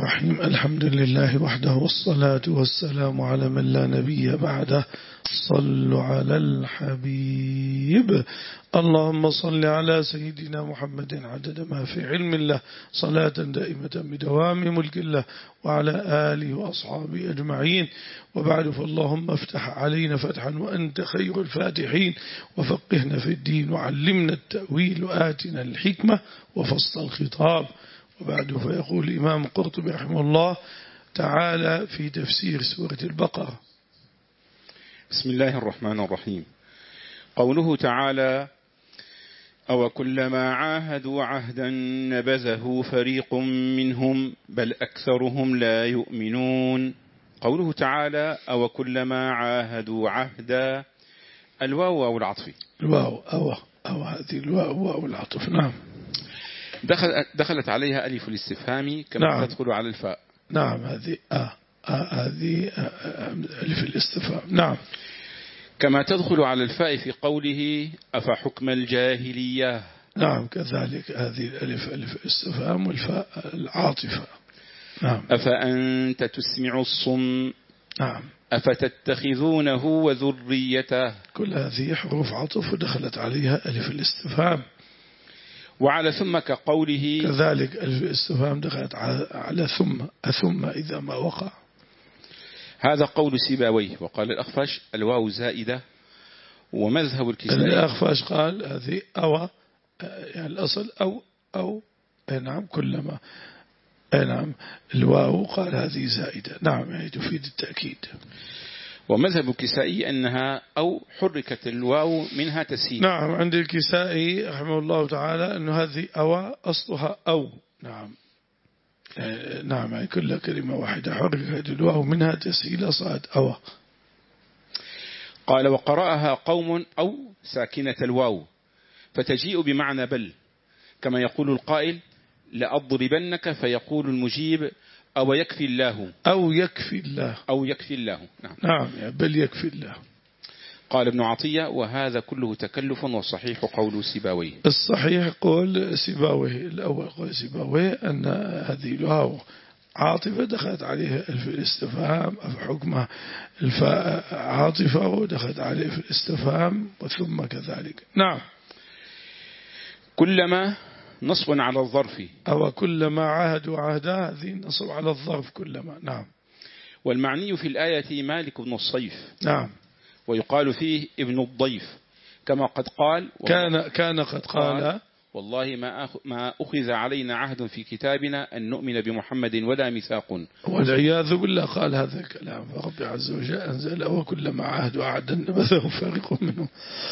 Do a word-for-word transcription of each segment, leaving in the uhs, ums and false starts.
الرحيم. الحمد لله وحده والصلاة والسلام على من لا نبي بعده. صلوا على الحبيب. اللهم صل على سيدنا محمد عدد ما في علم الله صلاة دائمة بدوام ملك الله وعلى آله وأصحابه أجمعين. وبعد، فاللهم افتح علينا فتحا وأنت خير الفاتحين، وفقهنا في الدين وعلمنا التأويل وآتنا الحكمة وفصل الخطاب. وبعد، فيقول الإمام قرطبي رحمه الله تعالى في تفسير سورة البقرة: بسم الله الرحمن الرحيم. قوله تعالى: أو كلما عاهدوا عهدا نبذه فريق منهم بل أكثرهم لا يؤمنون. قوله تعالى: أو كلما عاهدوا عهدا، الواو واو العطف. الواو أو أو هذه الواو واو العطف. نعم. دخل دخلت عليها ألف الاستفهام كما نعم. تدخل على الفاء. نعم، هذه آه هذه ألف الاستفهام. نعم. كما تدخل على الفاء في قوله: أفحكم الجاهلية. نعم، كذلك هذه الألف ألف الاستفهام والفاء العاطفة. نعم. أفأنت تسمع الصم. نعم. أفتتخذونه وذريته. كل هذه حروف عطف ودخلت عليها ألف الاستفهام. وعلى ثم كقوله: كذلك ألف الاستفهام دخلت على ثم أثم إذا ما وقع. هذا قول سيبويه. وقال الأخفش: الواو زائدة. ومذهب الكسائي، الأخفش قال هذه أو، يعني الأصل أو أو نعم كلما نعم الواو قال هذه زائدة. نعم، يعني تفيد التأكيد. ومذهب الكسائي أنها أو حركت الواو منها تسهيل. نعم، عند الكسائي رحمه الله تعالى أن هذه أو أصلها أو. نعم نعم، يعني كل كلمة واحدة حركت الواو منها تسهيل صارت أو. قال: وقرأها قوم أو ساكنة الواو فتجيء بمعنى بل، كما يقول القائل: لأضربنك، فيقول المجيب: أو يكفي الله. أو يكفي الله. أو يكفي الله. نعم. نعم، بل يكفي الله. قال ابن عطية: وهذا كله تكلف، والصحيح قول سيبويه. الصحيح قول سيبويه. الأول قول سيبويه أن هذه الواو عاطفة دخلت عليها ألف الاستفهام، أفحكمه الفاء عاطفة ودخلت عليه في الاستفهام وثم كذلك. نعم. كلما نصب على الظرف. أو كلما عاهدوا عهدا، هذه نصب على الظرف كلما. نعم. والمعني في الآية مالك بن الصيف. نعم. ويقال فيه ابن الضيف، كما قد قال: كان كان قد قال: والله ما ما أخذ علينا عهد في كتابنا أن نؤمن بمحمد ولا ميثاق. والعياذ بالله قال هذا الكلام، فرب عز وجل أنزل: وكلما عاهدوا عهدا نبذه فريق منهم.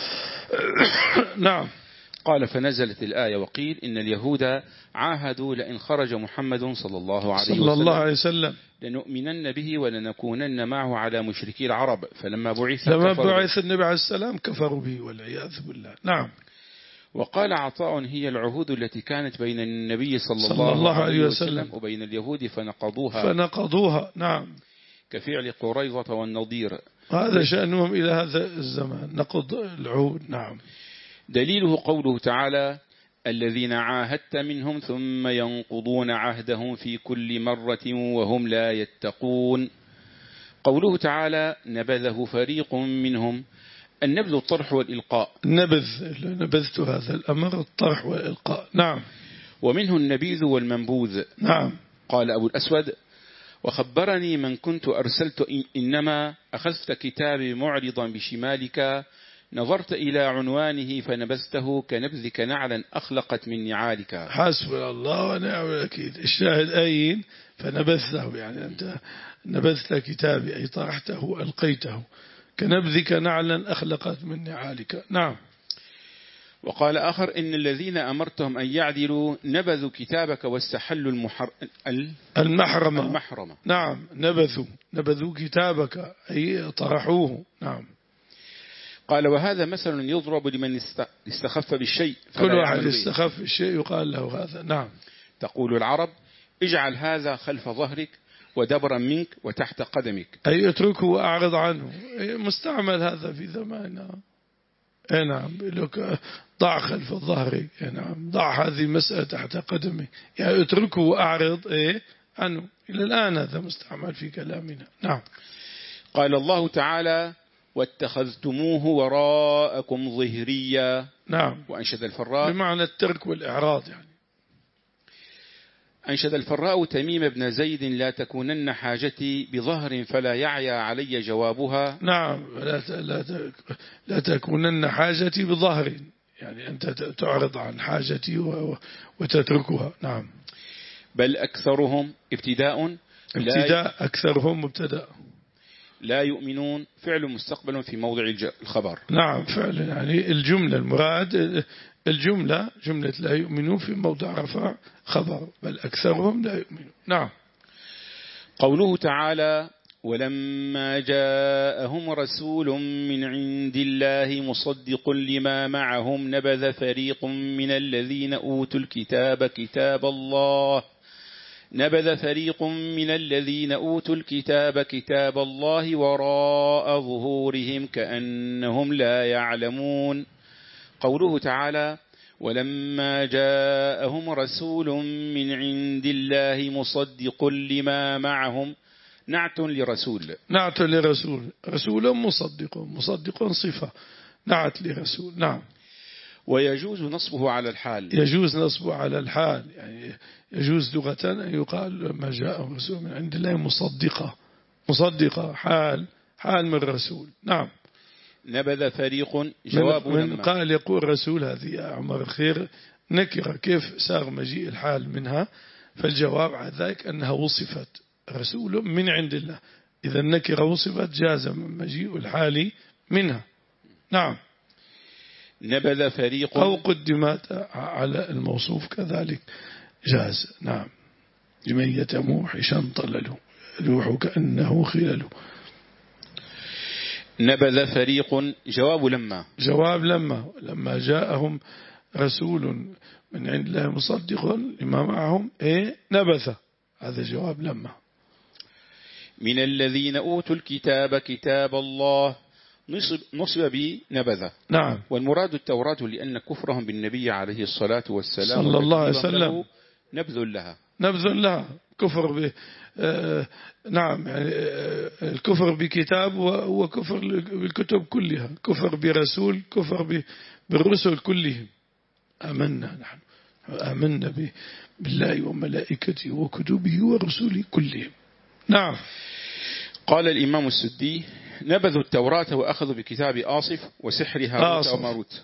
نعم. قال: فنزلت الآية وقيل إن اليهود عاهدوا لئن خرج محمد صلى الله عليه صلى وسلم, الله عليه وسلم لنؤمنن به ولنكونن معه على مشركي العرب، فلما بعث لما بعث النبي عليه السلام كفروا به والعياذ بالله. نعم. وقال عطاء: هي العهود التي كانت بين النبي صلى, صلى الله, الله عليه وسلم, وسلم وبين اليهود فنقضوها فنقضوها. نعم. كفعل قريظة والنضير. هذا شأنهم إلى هذا الزمان، نقض العهود. نعم. دليله قوله تعالى: الذين عاهدت منهم ثم ينقضون عهدهم في كل مرة وهم لا يتقون. قوله تعالى: نبذه فريق منهم. النبذ الطرح والإلقاء. نبذ نبذت هذا الأمر الطرح والإلقاء. نعم. ومنه النبيذ والمنبوذ. نعم. قال أبو الأسود: وخبرني من كنت أرسلت إنما أخذت كتابي معرضا بشمالك، نظرت إلى عنوانه فنبذته كنبذك نعلا أخلقت من نعالك. حسب الله ونعم الوكيل. الشاهد أين فنبذته، يعني أنت نبذت كتابي أي طرحته ألقيته كنبذك نعلا أخلقت من نعالك. نعم. وقال آخر: إن الذين أمرتهم أن يعدلوا نبذوا كتابك واستحلوا المحر... المحرمة. المحرمة. نعم، نبذوا نبذوا كتابك أي طرحوه. نعم. قال: وهذا مثل يضرب لمن استخف بالشيء. كل واحد استخف بالشيء يقال له هذا. نعم. تقول العرب: اجعل هذا خلف ظهرك ودبرا منك وتحت قدمك، أي اتركه وأعرض عنه. مستعمل هذا في زماننا. اي نعم، لك ضع خلف الظهر. اي نعم، ضع هذه المسألة تحت قدمي، يعني اتركه وأعرض ايه عنه. إلى الآن هذا مستعمل في كلامنا. نعم. قال الله تعالى واتخذتموه وراءكم ظهريا. نعم. وأنشد الفراء بمعنى الترك والإعراض يعني. أنشد الفراء تميم بن زيد لا تكونن حاجتي بظهر فلا يعيا علي جوابها. نعم. لا, لا, لا تكونن حاجتي بظهر، يعني أنت تعرض عن حاجتي وتتركها. نعم. بل أكثرهم ابتداء ابتداء أكثرهم مبتدأ. لا يؤمنون فعل مستقبل في موضع الخبر. نعم فعلا، يعني الجملة المراد الجملة جملة لا يؤمنون في موضع رفع خبر، بل أكثرهم لا يؤمنون. نعم. قوله تعالى ولما جاءهم رسول من عند الله مصدق لما معهم نبذ فريق من الذين أوتوا الكتاب كتاب الله نبذ فريق من الذين أوتوا الكتاب كتاب الله وراء ظهورهم كأنهم لا يعلمون. قوله تعالى ولما جاءهم رسول من عند الله مصدق لما معهم نعت لرسول. نعت لرسول، رسول مصدق، مصدق صفة، نعت لرسول. نعم. ويجوز نصبه على الحال. يجوز نصبه على الحال، يعني يجوز لغة أن يقال لما جاء رسول من عند الله مصدقة، مصدقة حال حال من رسول. نعم. نبذ فريق جواب من, من لما قال يقول رسول هذه يا عمر الخير نكرة، كيف ساغ مجيء الحال منها؟ فالجواب على ذلك أنها وصفت رسول من عند الله، إذا النكرة وصفت جاز مجيء الحال منها. نعم. نبذ فريق أو قدمت على الموصوف كذلك جاز. نعم. جمية موحشا طللوا روح كأنه خلل. نبذ فريق جواب لما جواب لما لما جاءهم رسول من عند الله مصدق لما معهم إيه نبذ، هذا جواب لما. من الذين أوتوا الكتاب كتاب الله نصب, نصب بنبذ. نعم. والمراد التوراة لأن كفرهم بالنبي عليه الصلاة والسلام صلى الله عليه وسلم نبذ لها نبذ لها كفر ب آه نعم، يعني آه الكفر بكتاب وكفر بالكتب كلها، كفر برسول، كفر بالرسل كلهم. آمنا نحن آمنا بالله وملائكته وكتبه ورسله كلهم. نعم. قال الإمام السدي نبذوا التوراة وأخذوا بكتاب آصف وسحر هاروت وماروت.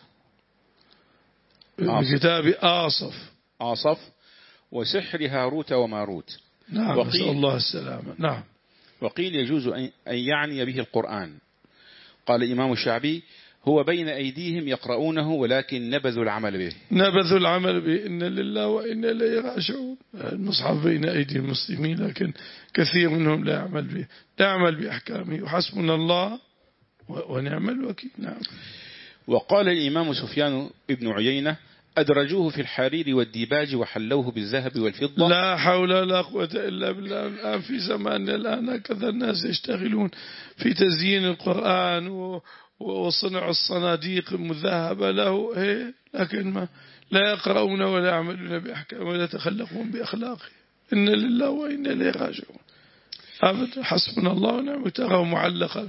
بكتاب آصف آصف وسحر هاروت وماروت. نعم. نسأل الله السلامة. نعم. وقيل يجوز أن يعني به القرآن. قال الإمام الشعبي هو بين أيديهم يقرؤونه ولكن نبذوا العمل به. نبذوا العمل به. إن لله وإنا إليه راجعون. المصحف بين أيدي المسلمين لكن كثير منهم لا يعمل به، لا يعمل بأحكامه، وحسبنا الله ونعم الوكيل. نعم. وقال الإمام سفيان ابن عيينة أدرجوه في الحرير والديباج وحلوه بالذهب والفضة. لا حول ولا قوة إلا بالله. الآن في زماننا الآن هكذا الناس يشتغلون في تزيين القرآن و وصنع الصناديق المذهبة له، لكن ما لا يقرؤون ولا يعملون بأحكام ولا يتخلقون بأخلاقه. إن لله وإنا إليه راجعون. أبدا. حسبنا الله ونعم. ترى معلقا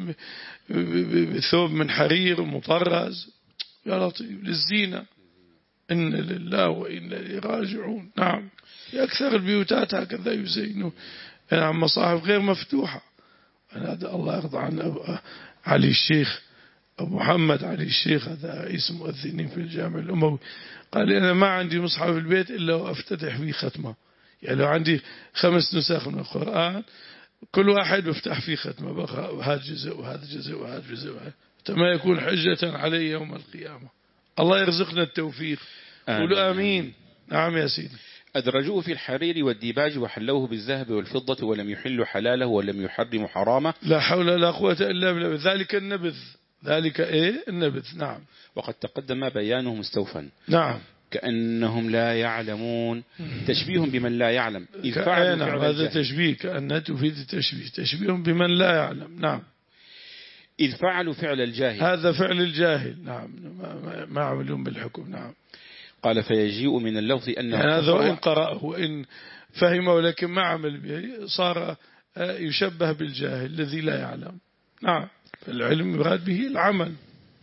بثوب من حرير مطرز يا لطيف للزينة. إن لله وإنا إليه راجعون. نعم. في أكثر البيوتات هكذا يزينون. نعم. مصاحف غير مفتوحة. هذا الله يرضى عن علي الشيخ أبو محمد علي الشيخ، هذا رئيس مؤذنين في الجامع الأموي، قال أنا ما عندي مصحف في البيت إلا وأفتتح فيه ختمة. يعني لو عندي خمس نسخ من القرآن كل واحد بفتح فيه ختمة، بقرأ هذا جزء وهذا جزء وهذا جزء، حتى ما يكون حجة علي يوم القيامة. الله يرزقنا التوفيق. قولوا آمين. نعم يا سيدي. أدرجوه في الحرير والديباج وحلوه بالذهب والفضة ولم يحلوا حلاله ولم يحرموا حرامه. لا حول ولا قوة إلا بالله. ذلك النبذ. ذلك إيه النبذ. نعم. وقد تقدم بيانه مستوفا. نعم. كأنهم لا يعلمون، تشبيه بمن لا يعلم. إذ فعلوا نعم. هذا تشبيه، كأنها تفيد التشبيه، تشبيه بمن لا يعلم. نعم. إذ فعلوا فعل الجاهل. هذا فعل الجاهل. نعم. ما, ما عملون بالحكم. نعم. قال فيجيء من اللفظ أنه يعني هذا وإن قرأه وإن فهمه ولكن ما عمل به صار يشبه بالجاهل الذي لا يعلم. نعم، فالعلم يراد به العمل.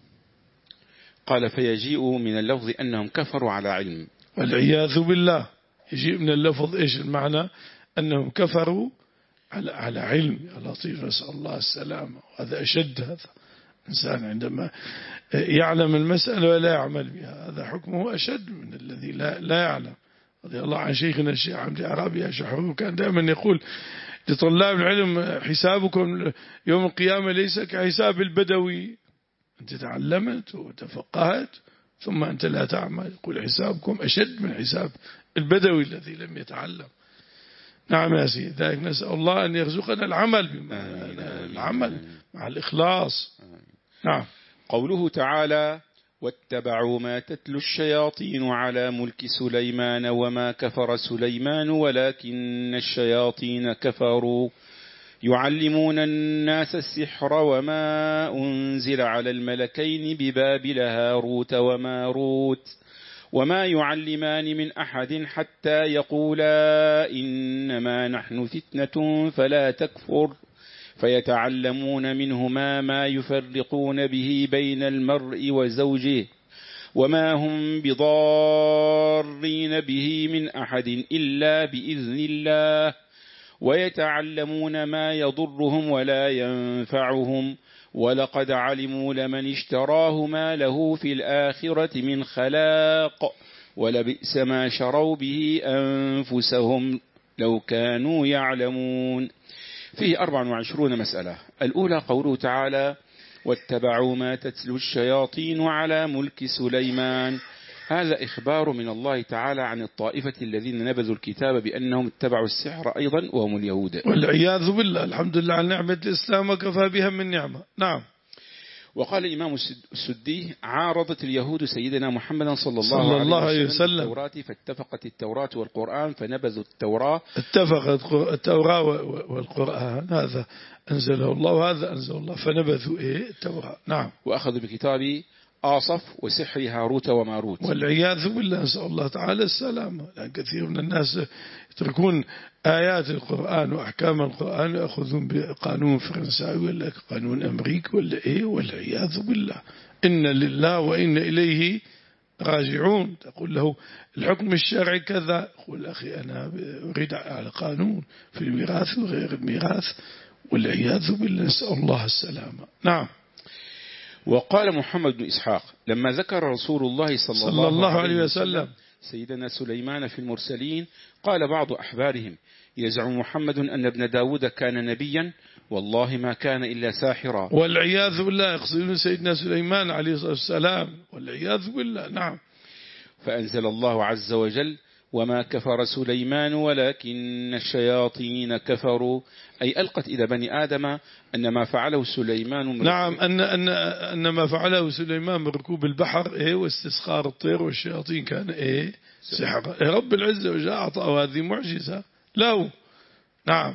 قال فيجيء من اللفظ أنهم كفروا على علم. والعياذ بالله. يجيء من اللفظ إيش المعنى؟ أنهم كفروا على على علم. يا لطيف، نسأل الله السلامة. هذا أشد. هذا إنسان عندما يعلم المسألة ولا يعمل بها، هذا حكمه أشد من الذي لا لا يعلم. رضي الله عن شيخنا الشيخ عبد العربي شحرور كان دائما يقول لطلاب العلم: حسابكم يوم القيامة ليس كحساب البدوي، أنت تعلمت وتفقهت ثم أنت لا تعمل. يقول حسابكم أشد من حساب البدوي الذي لم يتعلم. نعم يا سيدي، ذلك نسأل الله أن يرزقنا العمل بما العمل مع الإخلاص. نعم. قوله تعالى: واتبعوا ما تتلو الشياطين على ملك سليمان وما كفر سليمان ولكن الشياطين كفروا يعلمون الناس السحر وما أنزل على الملكين ببابل هاروت وماروت وما يعلمان من أحد حتى يقولا إنما نحن فتنة فلا تكفر فيتعلمون منهما ما يفرقون به بين المرء وزوجه وما هم بضارين به من أحد إلا بإذن الله ويتعلمون ما يضرهم ولا ينفعهم ولقد علموا لمن اشتراه ما له في الآخرة من خلاق ولبئس ما شروا به أنفسهم لو كانوا يعلمون. فيه أربع وعشرون مسألة. الأولى قوله تعالى: واتبعوا ما تتلو الشياطين على ملك سليمان. هذا إخبار من الله تعالى عن الطائفة الذين نبذوا الكتاب بأنهم اتبعوا السحر أيضا وهم اليهود والعياذ بالله. الحمد لله على نعمة الإسلام وكفى بها من نعمة. نعم. وقال الإمام السدي: عارضت اليهود سيدنا محمد صلى الله, صلى الله عليه وسلم التوراة فاتفقت التوراة والقرآن فنبذوا التوراة. اتفقت التوراة والقرآن، هذا أنزله الله وهذا أنزل الله، فنبذوا إيه التوراة. نعم. وأخذوا بكتاب آصف وسحر هاروت وماروت والعياذ بالله، نسأل الله تعالى السلامة. لأن كثير من الناس يتركون آيات القرآن وأحكام القرآن ويأخذون بقانون فرنساوي ولا قانون أمريكي ولا إيه، والعياذ بالله. إن لله وإن إليه راجعون. تقول له الحكم الشرعي كذا، يقول أخي أنا أريد على قانون في الميراث وغير الميراث، والعياذ بالله، نسأل الله السلامة. نعم. وقال محمد بن إسحاق: لما ذكر رسول الله صلى, صلى الله, الله عليه وسلم سيدنا سليمان في المرسلين قال بعض أحبارهم: يزعم محمد أن ابن داود كان نبيا والله ما كان إلا ساحرا. والعياذ بالله، يقصدون سيدنا سليمان عليه الصلاة والسلام، والعياذ بالله. نعم. فأنزل الله عز وجل: وما كفر سليمان ولكن الشياطين كفروا، أي ألقت إلى بني آدم أن ما فعله سليمان من نعم أن, أن, أن ما فعله سليمان من ركوب البحر إيه واستسخار الطير والشياطين كان إيه سحر. إيه رب العزة وجل أعطاه هذه معجزة له. نعم.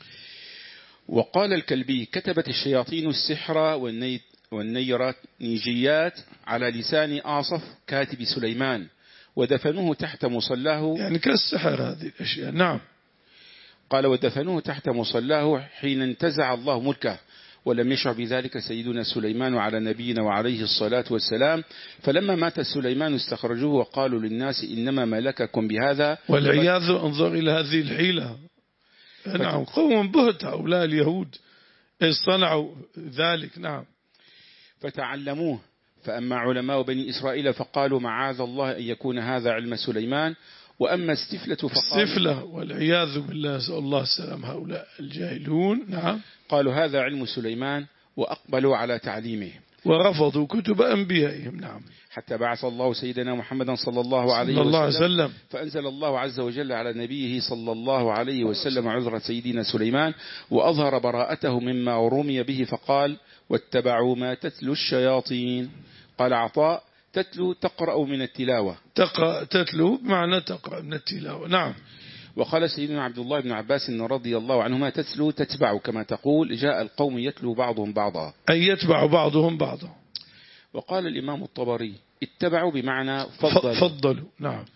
وقال الكلبي: كتبت الشياطين السحر والني والنيرانيجيات على لسان آصف كاتب سليمان ودفنوه تحت مصلاه، يعني كالسحر هذه الأشياء. نعم. قال: ودفنوه تحت مصلاه حين انتزع الله ملكه ولم يشعر بذلك سيدنا سليمان على نبينا وعليه الصلاة والسلام. فلما مات سليمان استخرجوه وقالوا للناس إنما ملككم بهذا. والعياذ، انظر إلى هذه الحيلة. نعم. قوم بهت هؤلاء اليهود صنعوا ذلك. نعم. فتعلموه. فأما علماء بني إسرائيل فقالوا معاذ الله أن يكون هذا علم سليمان، وأما السفلة فقالوا السفلة والعياذ بالله، نسأل الله السلام. هؤلاء الجاهلون نعم قالوا هذا علم سليمان وأقبلوا على تعليمه ورفضوا كتب أنبيائهم. نعم. حتى بعث الله سيدنا محمدا صلى الله عليه صلى الله وسلم, وسلم فأنزل الله عز وجل على نبيه صلى الله عليه وسلم عذر سيدنا سليمان وأظهر براءته مما رمي به فقال: واتبعوا ما تتلو الشياطين. قال عطاء: تتلو تقرأ من التلاوة. تقرأ تتلو بمعنى تقرأ من التلاوة. نعم. وقال سيدنا عبد الله بن عباس رضي الله عنهما: تتلو تتبع كما تقول جاء القوم يتلو بعضهم بعضا، أي يتبع بعضهم بعضا. وقال الإمام الطبري: اتبعوا بمعنى فضلوا. فضلوا. نعم.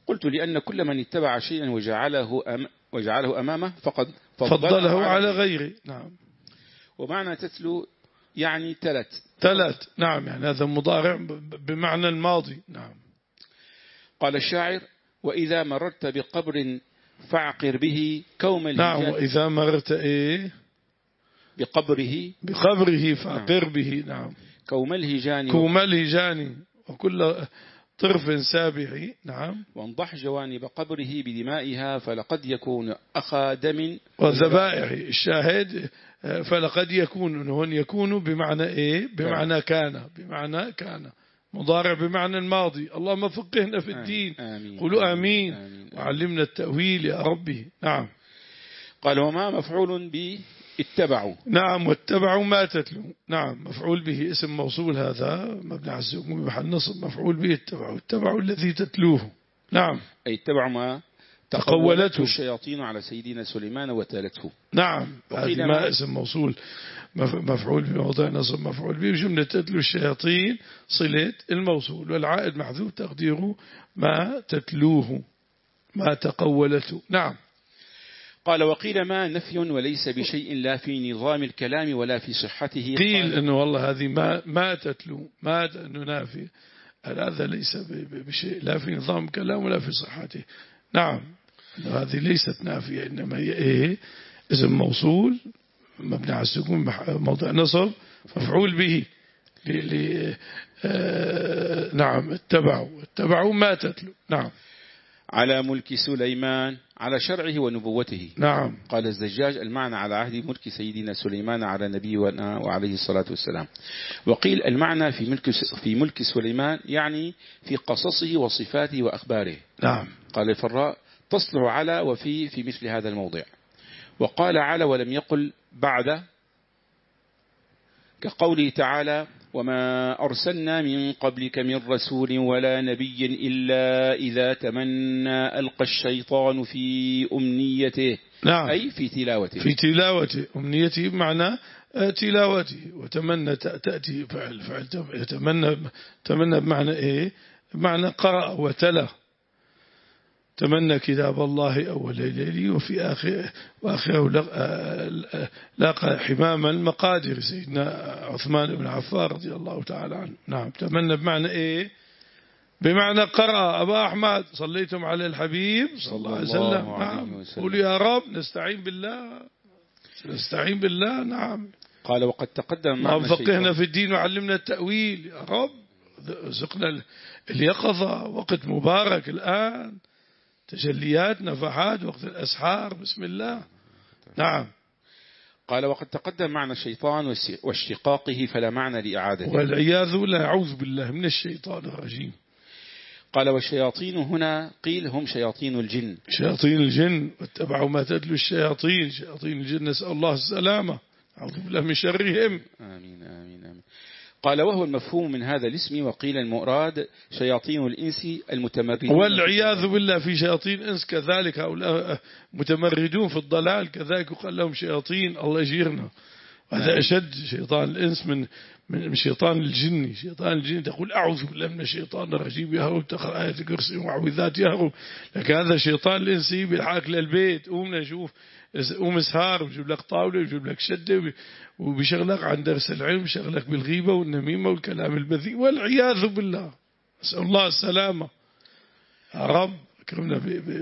قلت لأن كل من اتبع شيئا وجعله, أم وجعله أمامه فقد فضله, فضله على غيره. نعم. ومعنى تتلو يعني تلت تلت. نعم، يعني هذا مضارع بمعنى الماضي. نعم. قال الشاعر: وإذا مررت بقبر فاعقر به كوم الهجان. نعم، وإذا مررت إيه بقبره بقبره فاعقر نعم. به. نعم. كوم الهجان كوم الهجان وكل طرف سابع. نعم. وانضح جوانب قبره بدمائها فلقد يكون أخا دم والذبائح. الشاهد فلقد يكون، هون يكون بمعنى إيه؟ بمعنى كان، بمعنى كان مضارع بمعنى الماضي. اللهم فقهنا في الدين. آمين. قولوا آمين, آمين. آمين. وعلمنا التأويل يا ربي. نعم. قال: وما مفعول به اتبعوا. نعم، واتبعوا ما تتلو. نعم، مفعول به اسم موصول، هذا مبني على السكون بمحل نصب. مفعول به اتبعوا، اتبعوا الذي تتلوه. نعم. أي اتبعوا ما تقولته الشياطين على سيدنا سليمان وتالته. نعم، هذه ما اسم موصول مفعول بموضع نصب مفعول به جملة تتلو الشياطين صلة الموصول، والعائد محذوف تقديره ما تتلوه ما تقولته. نعم. قال: وقيل ما نفي وليس بشيء لا في نظام الكلام ولا في صحته. قيل أنه والله هذه ما ما تتلو ما ننافي، هذا ليس بشيء لا في نظام الكلام ولا في صحته. نعم، هذه ليست نافية، إنما هي إيه؟ اسم موصول مبني على السكون موضع نصب مفعول به. آه نعم، اتبعوا اتبعوا ما تتلو. نعم. على ملك سليمان على شرعه ونبوته. نعم. قال الزجاج: المعنى على عهد ملك سيدنا سليمان على نبينا وعليه الصلاة والسلام. وقيل المعنى في ملك في ملك سليمان يعني في قصصه وصفاته وأخباره. نعم. قال الفراء: تصلح على وفي في مثل هذا الموضع. وقال على ولم يقل بعد، كقوله تعالى: وما أرسلنا من قبلك من رسول ولا نبي إلا إذا تمنى ألقى الشيطان في أمنيته. نعم. أي في تلاوته. في تلاوته. أمنيته بمعنى تلاوته، وتمنى تأتي فعل فعل يتمنى تمنى بمعنى إيه؟ بمعنى قرأ وتلا. تمنى كتاب الله أول ليلي وفي آخر وآخره لاقى حمام المقادر سيدنا عثمان بن عفان رضي الله تعالى عنه. نعم. تمنى بمعنى إيه؟ بمعنى قرأ. أبا أحمد صليتم على الحبيب صلى الله عليه وسلم. نعم. قولوا يا رب نستعين بالله نستعين بالله. نعم. قال: وقد تقدم معنا فقهنا في الدين وعلمنا التأويل يا رب، رزقنا اليقظة، وقت مبارك الآن، تجليات نفحات وقت الأسحار. بسم الله. نعم. قال: وقد تقدم معنى الشيطان واشتقاقه فلا معنى لإعادته. والعياذ بالله، أعوذ بالله من الشيطان الرجيم. قال: والشياطين هنا قيل هم شياطين الجن. شياطين الجن واتبعوا ما تتلو الشياطين. شياطين الجن نسأل الله السلامة، أعوذ بالله من شرهم. آمين آمين آمين. قال: وهو المفهوم من هذا الاسم. وقيل المراد شياطين الإنس المتمردون. والعياذ بالله في شياطين الإنس كذلك، هؤلاء متمردون في الضلال كذلك يقال لهم شياطين. الله يجيرنا. هذا أشد شيطان الإنس من من شيطان الجن. شيطان الجن تقول أعوذ بالله من الشيطان الرجيم يهرب، تقرأ آية الكرسي ومعوذات يهرب. لكن هذا شيطان الإنس بالحاك للبيت، قوم نشوف، قوم اسهار ويجيب لك طاولة ويجيب لك شدة وبيشغلك عن درس العلم، بيشغلك بالغيبة والنميمة والكلام البذيء والعياذ بالله. نسأل الله السلامة يا رب. اكرمنا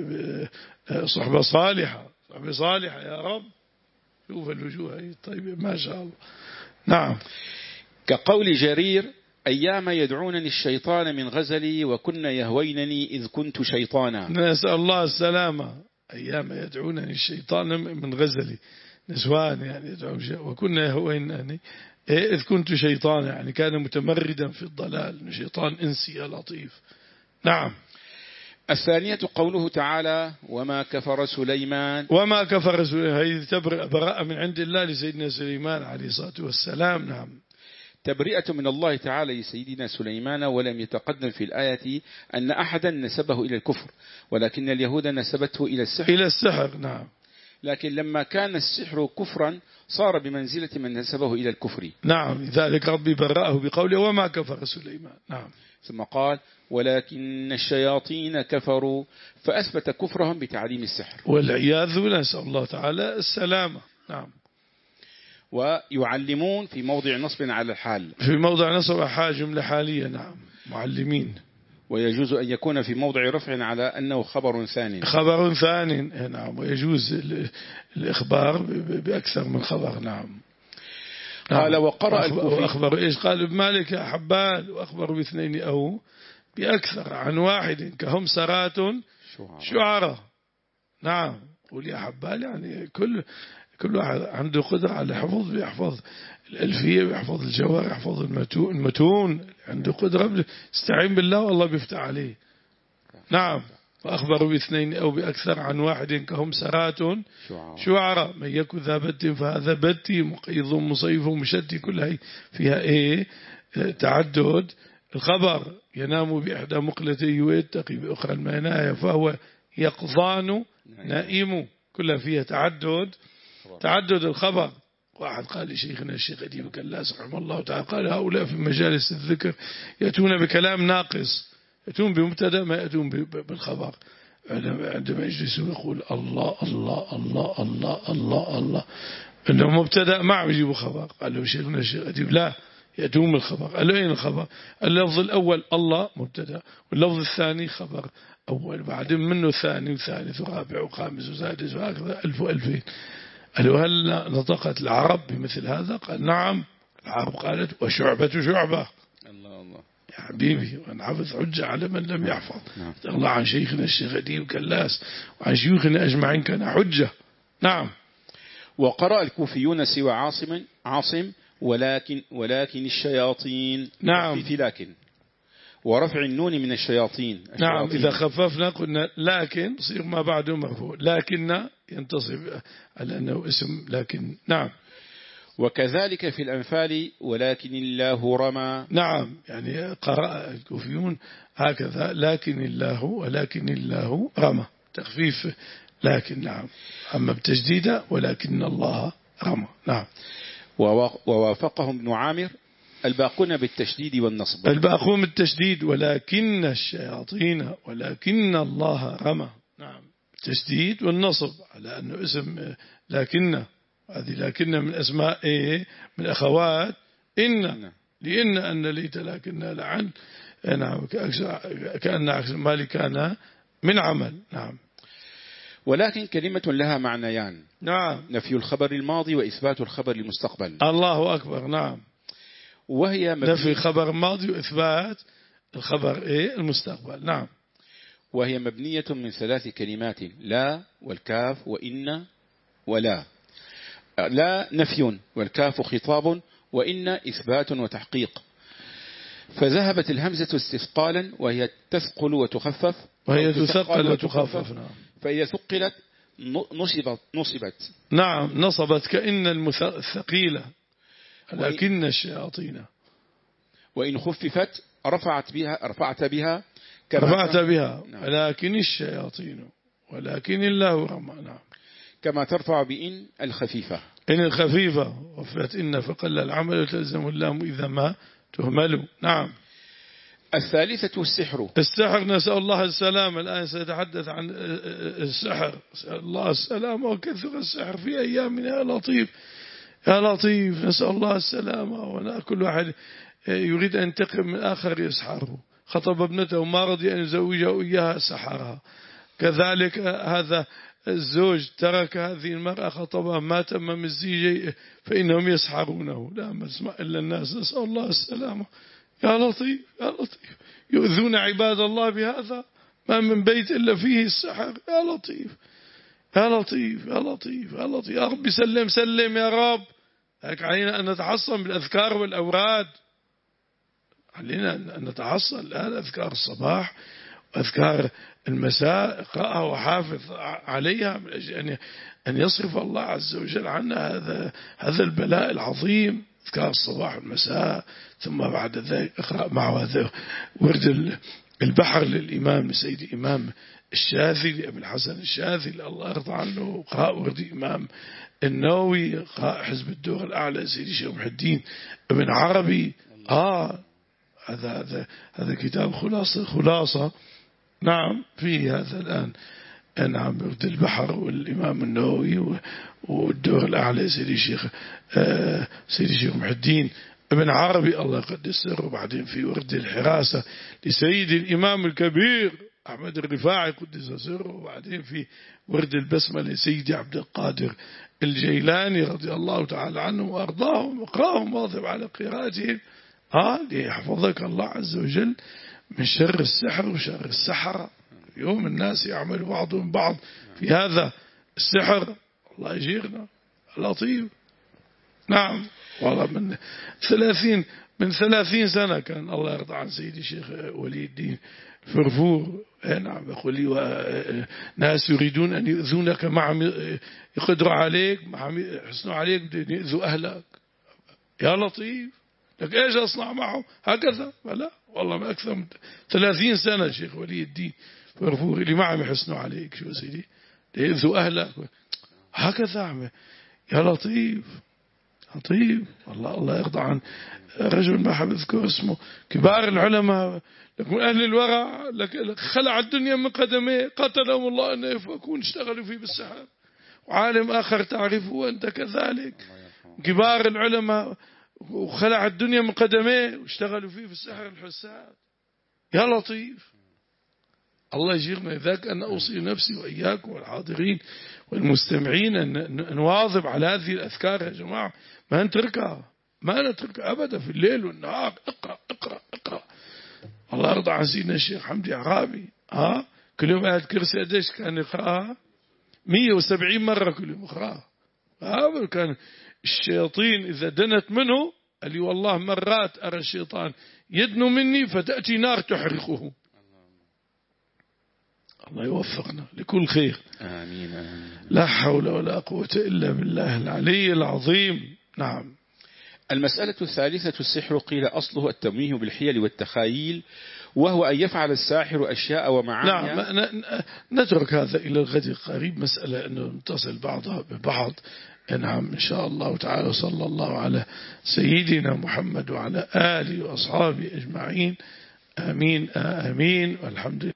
بصحبة صالحة، صحبة صالحة يا رب. شوف الوجوه هي طيبة ما شاء الله. نعم. كقول جرير: أيام يدعونني الشيطان من غزلي وكن يهوينني إذ كنت شيطانا. نسأل الله السلامة. أيام يدعونني الشيطان من غزلي، نسوان يعني يدعون وكن يهوينني إذ كنت شيطانا، يعني كان متمردا في الضلال، شيطان إنسي لطيف. نعم. الثانية قوله تعالى: وما كفر سليمان. وما كفر سليمان، هذه تبرئة براءة من عند الله لسيدنا سليمان عليه الصلاة والسلام. نعم. تبرئة من الله تعالى لسيدنا سليمان. ولم يتقدم في الآية أن أحدا نسبه إلى الكفر، ولكن اليهود نسبته إلى السحر. إلى السحر. نعم. لكن لما كان السحر كفرا صار بمنزلة من نسبه إلى الكفر. نعم. لذلك ربي برأه بقوله وما كفر سليمان. نعم. ثم قال ولكن الشياطين كفروا، فأثبت كفرهم بتعليم السحر والعياذ بالله، نسأل الله تعالى السلامة. نعم. ويعلمون في موضع نصب على الحال، في موضع نصب حال جملة حالية. نعم، معلمين. ويجوز أن يكون في موضع رفع على أنه خبر ثاني، خبر ثاني. نعم، ويجوز الإخبار بأكثر من خبر. نعم. قال وقرأ الكوفي وأخبر إيش؟ قال ابن مالك يا حبال وأخبر باثنين أو بأكثر عن واحد كهم سرات شعراء. نعم. قول يا حبال يعني كل كل واحد عنده قدرة على حفظ، يحفظ الألفية، يحفظ الجوار، يحفظ المتون, المتون. عنده قدرة، استعين بالله والله بيفتح عليه. نعم. وأخبروا باثنين أو بأكثر عن واحد كهم سرات شعراء من يكن ذا بت فهذا بتي مقيض مصيف مشتي، كلها فيها إيه؟ تعدد الخبر. ينام بإحدى مقلتي ويتقي بأخرى المنايا فهو يقظان نائم، كلها فيها تعدد تعدد الخبر. واحد قال لشيخنا الشيخ أديب كلاس رحمه الله تعالى، قال هؤلاء في مجالس الذكر يأتون بكلام ناقص، يأتون بمبتدا ما يأتون بالخبر. عندما يجلسون يقول الله الله الله الله الله الله، إنه مبتدا ما عم يجيبوا خبر. قال له شيخنا الشيخ أديب لا، يأتون بالخبر. قال له أين الخبر؟ اللفظ الأول الله مبتدا، واللفظ الثاني خبر أول، بعدين منه ثاني وثالث ورابع وخامس وسادس وهكذا ألف وألفين. قالوا هل نطقت العرب بمثل هذا؟ قال نعم. العرب قالت وشعبة شعبة. الله الله يا حبيبي، وأنا حفظ حجة على من لم يحفظ. نعم. الله عن شيخنا الشيخ أديب كلاس وعن شيوخنا أجمعين كان حجة. نعم. وقرأ الكوفيون سوى عاصم عاصم ولكن ولكن الشياطين. نعم. في لكن ورفع النون من الشياطين. نعم. إذا خففنا قلنا لكن صيغ ما بعده مرفوع، لكن ينتصب على أنه اسم لكن. نعم. وكذلك في الأنفال ولكن الله رمى. نعم. يعني قرأ الكوفيون هكذا لكن الله ولكن الله رمى، تخفيف لكن. نعم. أما بتجديد ولكن الله رمى. نعم. ووافقهم ابن عامر الباقون بالتشديد والنصب. الباقون بالتشديد ولكن الشياطين ولكن الله رمى. نعم. التشديد والنصب على أنه اسم لكن. هذه لكن من أسماء إيه؟ من أخوات إن. لإن أن ليت لكن لعن. نعم. كأن عكس مالك كان من عمل. نعم. ولكن كلمة لها معنيان. نعم. نفي الخبر الماضي وإثبات الخبر المستقبل. الله أكبر. نعم. وهي نفي خبر ماضي وإثبات الخبر إيه؟ المستقبل. نعم. وهي مبنية من ثلاث كلمات، لا والكاف وإن ولا. لا نفي والكاف خطاب وإن إثبات وتحقيق. فذهبت الهمزة استثقالا وهي تثقل وتخفف، وهي تثقل وتخفف. نعم. فإذا ثقلت نصبت نصبت نعم نصبت كأن الثقيلة لكن الشياطين. وإن خففت رفعت بها رفعت بها رفعت بها. نعم. لكن الشياطين ولكن الله رمى. نعم. كما ترفع بإن الخفيفة. إن الخفيفة وفلت إن فقل العمل تلزم اللام إذا ما تهمل. نعم. الثالثة السحر. السحر نسأل الله السلام. الآن سيتحدث عن السحر. نسأل الله السلام. وكثر السحر في أيامنا يا لطيف يا لطيف. نسأل الله السلامة. وأنا كل واحد يريد أن ينتقم من آخر يسحره. خطب ابنته ما رضي أن يزوجه إياها سحرها. كذلك هذا الزوج ترك هذه المرأة خطبها ما تم مزيجه فإنهم يسحرونه. لا مسمع إلا الناس. نسأل الله السلامة. يا لطيف يا لطيف. يؤذون عباد الله بهذا. ما من بيت إلا فيه السحر. يا لطيف يا لطيف يا لطيف يا لطيف. يا رب سلم سلم يا رب. لكن علينا أن نتحصن بالأذكار والأوراد. علينا أن نتحصن الآن أذكار الصباح وأذكار المساء اقرأها وحافظ عليها من أجل أن يصرف الله عز وجل عنا هذا هذا البلاء العظيم. أذكار الصباح والمساء. ثم بعد ذلك اقرأ معه هذا ورد البحر للإمام لسيد الإمام الشاذلي أبي الحسن الشاذلي الله يرضى عنه. اقرأ ورد الإمام النووي. اقرأ حزب الدور الأعلى سيدي شيخ محي الدين ابن عربي. آه هذا هذا هذا كتاب خلاصة خلاصة نعم فيه هذا الآن نعم ورد البحر والإمام النووي والدور الأعلى سيدي الشيخ آه سيدي الشيخ محي الدين ابن عربي الله يقدس سره. وبعدين في ورد الحراسة لسيد الإمام الكبير أحمد الرفاعي قدس سره. وبعدين في ورد البسمة لسيدي عبد القادر الجيلاني رضي الله تعالى عنه وأرضاهم. اقراهم واظب على قراءتهم آه ليحفظك الله عز وجل من شر السحر وشر السحرة. يوم الناس يعمل بعضهم بعض في هذا السحر الله يجيرنا لطيف. نعم والله من ثلاثين من ثلاثين سنة كان الله يرضى عن سيدي الشيخ ولي الدين فرفور نعم يقول لي ناس يريدون أن يؤذونك مع يقدروا عليك مع يحسنوا عليك بدون يؤذوا أهلك. يا لطيف لك إيش أصنع معه هكذا؟ لا والله ما أكثر من ثلاثين سنة شيخ ولي الدين فرفور اللي معهم يحسنوا عليك شو سيدي يؤذوا أهلك هكذا عمي. يا لطيف لطيف والله الله يرضى عن رجل ما حاب أذكر اسمه كبار العلماء لكن أهل الورع لك خلع الدنيا من قدميه قتلهم الله أن يفكون اشتغلوا فيه بالسحر. وعالم آخر تعرفه وأنت كذلك كبار العلماء وخلع الدنيا من قدميه واشتغلوا فيه في السحر الحساد. يا لطيف الله يجيرنا. ذاك أن أوصي نفسي وإياكم والحاضرين والمستمعين أن نواظب على هذه الأذكار يا جماعة. ما نتركها ما نتركها أبدا في الليل والنهار. اقرأ اقرأ اقرأ. الله يرضى عن سيدنا الشيخ حمدي عرابي ها كل يوم آية كرسي قديش كان يقرأها مية وسبعين مرة كل يوم يقرأها. هذا كان الشياطين إذا دنت منه قال لي والله مرات أرى الشيطان يدنو مني فتأتي نار تحرقه. الله يوفقنا لكل خير آمين آمين. لا حول ولا قوة إلا بالله العلي العظيم. نعم. المسألة الثالثة السحر قيل أصله التمويه بالحيل والتخايل وهو أن يفعل الساحر أشياء ومعاني. نعم نترك هذا إلى الغد القريب مسألة أنه نتصل بعضها ببعض. نعم إن شاء الله تعالى. صلى الله على سيدنا محمد وعلى آله وأصحابه أجمعين. آمين آمين والحمد لله.